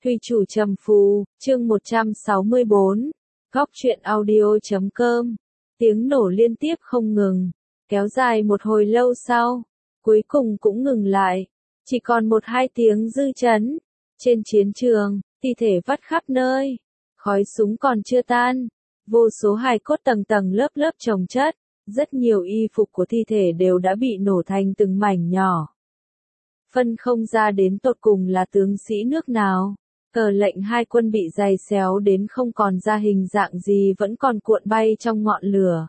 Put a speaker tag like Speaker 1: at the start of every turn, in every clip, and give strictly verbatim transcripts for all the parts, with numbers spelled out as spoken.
Speaker 1: Thùy chủ trầm phù, chương một trăm sáu mươi bốn, góc truyện audio chấm com. Tiếng nổ liên tiếp không ngừng, kéo dài một hồi lâu sau, cuối cùng cũng ngừng lại. Chỉ còn một hai tiếng dư chấn. Trên chiến trường, thi thể vắt khắp nơi, khói súng còn chưa tan, vô số hài cốt tầng tầng lớp lớp chồng chất, rất nhiều y phục của thi thể đều đã bị nổ thành từng mảnh nhỏ. Phân không ra đến tột cùng là tướng sĩ nước nào. Cờ lệnh hai quân bị giày xéo đến không còn ra hình dạng gì vẫn còn cuộn bay trong ngọn lửa.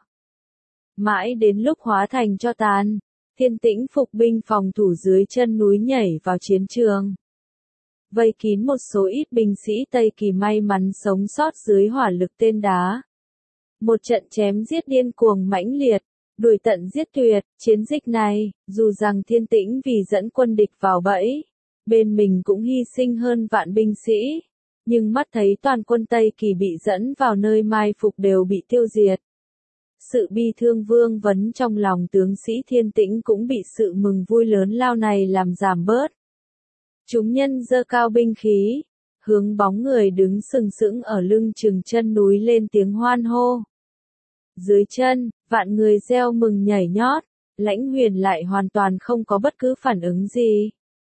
Speaker 1: Mãi đến lúc hóa thành tro tàn, Thiên Tĩnh phục binh phòng thủ dưới chân núi nhảy vào chiến trường. Vây kín một số ít binh sĩ Tây Kỳ may mắn sống sót dưới hỏa lực tên đá. Một trận chém giết điên cuồng mãnh liệt, đuổi tận giết tuyệt. Chiến dịch này, dù rằng Thiên Tĩnh vì dẫn quân địch vào bẫy, bên mình cũng hy sinh hơn vạn binh sĩ, nhưng mắt thấy toàn quân Tây Kỳ bị dẫn vào nơi mai phục đều bị tiêu diệt. Sự bi thương vương vấn trong lòng tướng sĩ Thiên Tĩnh cũng bị sự mừng vui lớn lao này làm giảm bớt. Chúng nhân giơ cao binh khí, hướng bóng người đứng sừng sững ở lưng chừng chân núi lên tiếng hoan hô. Dưới chân, vạn người reo mừng nhảy nhót, Lãnh Huyền lại hoàn toàn không có bất cứ phản ứng gì.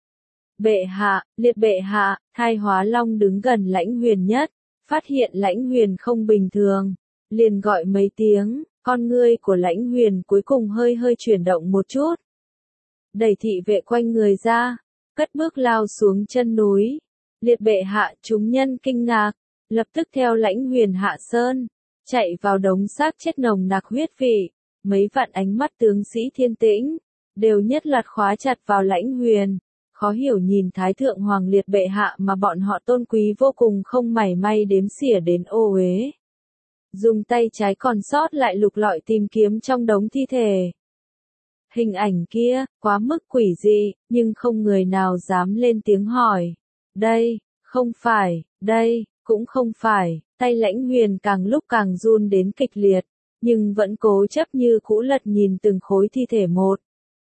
Speaker 1: Bệ hạ, liệt bệ hạ, Thai Hóa Long đứng gần Lãnh Huyền nhất, phát hiện Lãnh Huyền không bình thường, liền gọi mấy tiếng, con ngươi của Lãnh Huyền cuối cùng hơi hơi chuyển động một chút. Đẩy thị vệ quanh người ra, cất bước lao xuống chân núi. Liệt bệ hạ, chúng nhân kinh ngạc, lập tức theo Lãnh Huyền hạ sơn, chạy vào đống xác chết nồng nặc huyết vị. Mấy vạn ánh mắt tướng sĩ Thiên Tĩnh đều nhất loạt khóa chặt vào Lãnh Huyền. Khó hiểu nhìn Thái Thượng Hoàng liệt bệ hạ mà bọn họ tôn quý vô cùng không mảy may đếm xỉa đến ô uế. Dùng tay trái còn sót lại lục lọi tìm kiếm trong đống thi thể. Hình ảnh kia, quá mức quỷ dị, nhưng không người nào dám lên tiếng hỏi. Đây, không phải, đây, cũng không phải, tay Lãnh Huyền càng lúc càng run đến kịch liệt, nhưng vẫn cố chấp như cũ lật nhìn từng khối thi thể một.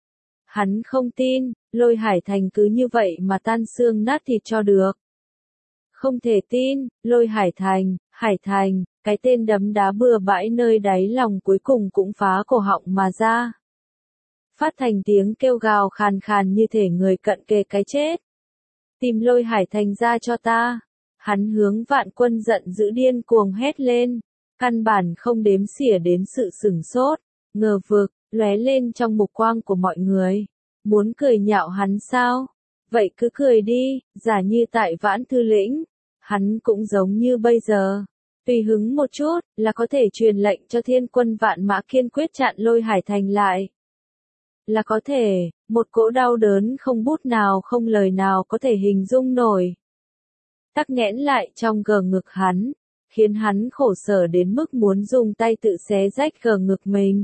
Speaker 1: Hắn không tin, Lôi Hải Thành cứ như vậy mà tan xương nát thịt cho được. Không thể tin, Lôi Hải Thành, Hải Thành, cái tên đấm đá bừa bãi nơi đáy lòng cuối cùng cũng phá cổ họng mà ra. Phát thành tiếng kêu gào khàn khàn như thể người cận kề cái chết. Tìm Lôi Hải Thành ra cho ta. Hắn hướng vạn quân giận dữ điên cuồng hét lên, căn bản không đếm xỉa đến sự sửng sốt, ngờ vực, lóe lên trong mục quang của mọi người. Muốn cười nhạo hắn sao? Vậy cứ cười đi, giả như tại Vãn Thư Lĩnh, hắn cũng giống như bây giờ. Tùy hứng một chút, là có thể truyền lệnh cho thiên quân vạn mã kiên quyết chặn Lôi Hải Thành lại. Là có thể, một cỗ đau đớn không bút nào không lời nào có thể hình dung nổi. Tắc nghẽn lại trong gờ ngực hắn, khiến hắn khổ sở đến mức muốn dùng tay tự xé rách gờ ngực mình.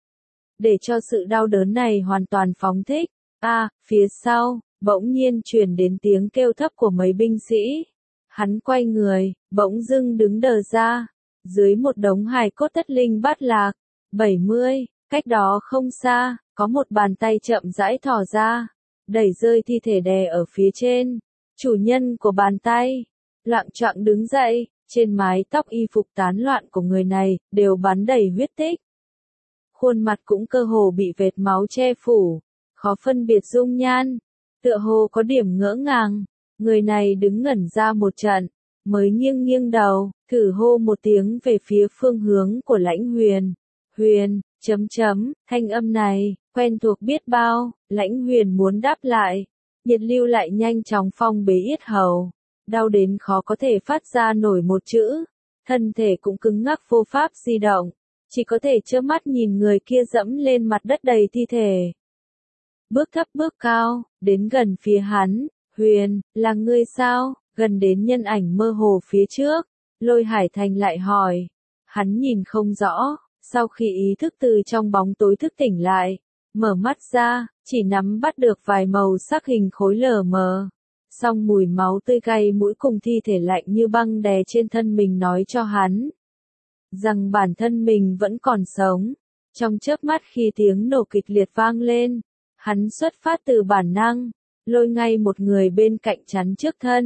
Speaker 1: Để cho sự đau đớn này hoàn toàn phóng thích, à, phía sau, bỗng nhiên truyền đến tiếng kêu thấp của mấy binh sĩ. Hắn quay người, bỗng dưng đứng đờ ra, dưới một đống hài cốt thất linh bát lạc, bảy mươi, cách đó không xa, có một bàn tay chậm rãi thò ra, đẩy rơi thi thể đè ở phía trên. Chủ nhân của bàn tay, loạng choạng đứng dậy, trên mái tóc y phục tán loạn của người này, đều bắn đầy huyết tích. Khuôn mặt cũng cơ hồ bị vệt máu che phủ, khó phân biệt dung nhan, tựa hồ có điểm ngỡ ngàng. Người này đứng ngẩn ra một trận, mới nghiêng nghiêng đầu, thử hô một tiếng về phía phương hướng của Lãnh Huyền. Huyền, chấm chấm, thanh âm này, quen thuộc biết bao. Lãnh Huyền muốn đáp lại, nhiệt lưu lại nhanh chóng phong bế yết hầu, đau đến khó có thể phát ra nổi một chữ, thân thể cũng cứng ngắc vô pháp di động, chỉ có thể trơ mắt nhìn người kia dẫm lên mặt đất đầy thi thể. Bước thấp bước cao, đến gần phía hắn. Huyền, là ngươi sao? Gần đến nhân ảnh mơ hồ phía trước, Lôi Hải Thành lại hỏi. Hắn nhìn không rõ, sau khi ý thức từ trong bóng tối thức tỉnh lại, mở mắt ra, chỉ nắm bắt được vài màu sắc hình khối lờ mờ. Song mùi máu tươi cay mũi cùng thi thể lạnh như băng đè trên thân mình nói cho hắn rằng bản thân mình vẫn còn sống. Trong chớp mắt khi tiếng nổ kịch liệt vang lên, hắn xuất phát từ bản năng, lôi ngay một người bên cạnh chắn trước thân.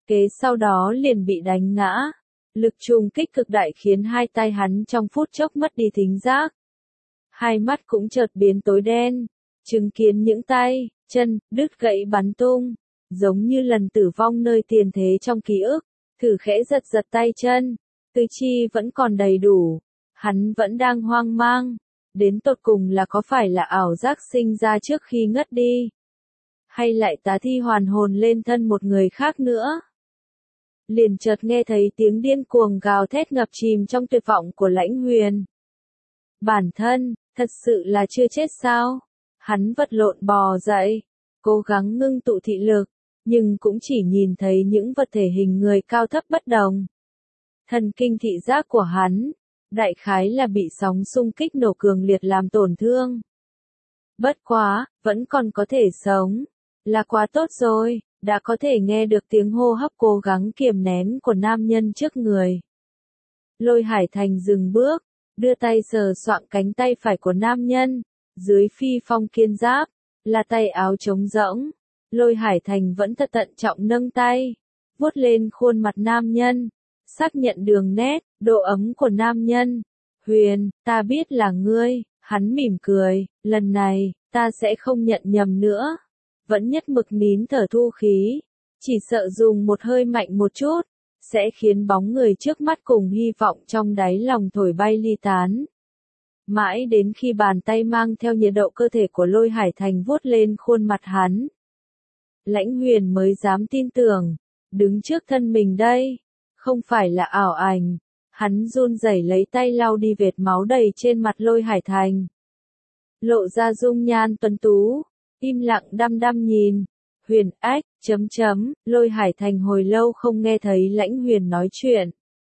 Speaker 1: Kế sau đó liền bị đánh ngã. Lực trùng kích cực đại khiến hai tay hắn trong phút chốc mất đi thính giác. Hai mắt cũng chợt biến tối đen, chứng kiến những tay, chân, đứt gãy bắn tung, giống như lần tử vong nơi tiền thế trong ký ức, thử khẽ giật giật tay chân, tứ chi vẫn còn đầy đủ, hắn vẫn đang hoang mang, đến tột cùng là có phải là ảo giác sinh ra trước khi ngất đi, hay lại tá thi hoàn hồn lên thân một người khác nữa. Liền chợt nghe thấy tiếng điên cuồng gào thét ngập chìm trong tuyệt vọng của Lãnh Huyền. Bản thân, thật sự là chưa chết sao? Hắn vật lộn bò dậy, cố gắng ngưng tụ thị lực, nhưng cũng chỉ nhìn thấy những vật thể hình người cao thấp bất đồng. Thần kinh thị giác của hắn, đại khái là bị sóng xung kích nổ cường liệt làm tổn thương. Bất quá, vẫn còn có thể sống, là quá tốt rồi, đã có thể nghe được tiếng hô hấp cố gắng kiềm nén của nam nhân trước người. Lôi Hải Thành dừng bước, đưa tay sờ soạng cánh tay phải của nam nhân, dưới phi phong kiên giáp, là tay áo trống rỗng. Lôi Hải Thành vẫn thật thận trọng nâng tay, vuốt lên khuôn mặt nam nhân, xác nhận đường nét, độ ấm của nam nhân. Huyền, ta biết là ngươi, hắn mỉm cười, lần này, ta sẽ không nhận nhầm nữa. Vẫn nhất mực nín thở thu khí, chỉ sợ dùng một hơi mạnh một chút, sẽ khiến bóng người trước mắt cùng hy vọng trong đáy lòng thổi bay ly tán. Mãi đến khi bàn tay mang theo nhiệt độ cơ thể của Lôi Hải Thành vuốt lên khuôn mặt hắn, Lãnh Huyền mới dám tin tưởng, đứng trước thân mình đây, không phải là ảo ảnh. Hắn run rẩy lấy tay lau đi vệt máu đầy trên mặt Lôi Hải Thành. Lộ ra dung nhan tuấn tú, im lặng đăm đăm nhìn. Huyền ách, chấm chấm, Lôi Hải Thành hồi lâu không nghe thấy Lãnh Huyền nói chuyện.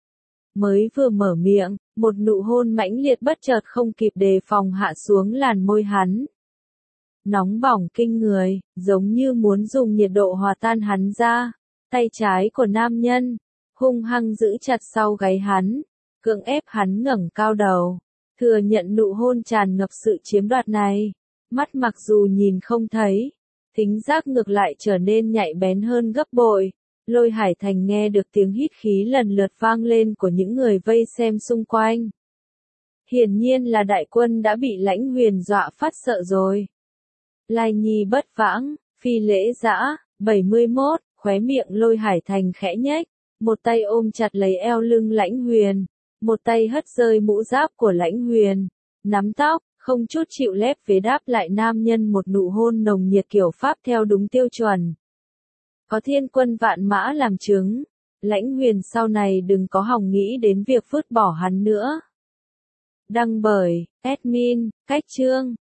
Speaker 1: Mới vừa mở miệng, một nụ hôn mãnh liệt bất chợt không kịp đề phòng hạ xuống làn môi hắn. Nóng bỏng kinh người, giống như muốn dùng nhiệt độ hòa tan hắn ra. Tay trái của nam nhân, hung hăng giữ chặt sau gáy hắn, cưỡng ép hắn ngẩng cao đầu, thừa nhận nụ hôn tràn ngập sự chiếm đoạt này. Mắt mặc dù nhìn không thấy, thính giác ngược lại trở nên nhạy bén hơn gấp bội. Lôi Hải Thành nghe được tiếng hít khí lần lượt vang lên của những người vây xem xung quanh. Hiển nhiên là đại quân đã bị Lãnh Huyền dọa phát sợ rồi. Lai nhi bất vãng, phi lễ dã, bảy mươi mốt, khóe miệng Lôi Hải Thành khẽ nhếch, một tay ôm chặt lấy eo lưng Lãnh Huyền, một tay hất rơi mũ giáp của Lãnh Huyền, nắm tóc, không chút chịu lép vế đáp lại nam nhân một nụ hôn nồng nhiệt kiểu Pháp theo đúng tiêu chuẩn. Có thiên quân vạn mã làm chứng, Lãnh Huyền sau này đừng có hòng nghĩ đến việc vứt bỏ hắn nữa. Đăng bởi, admin, cách chương.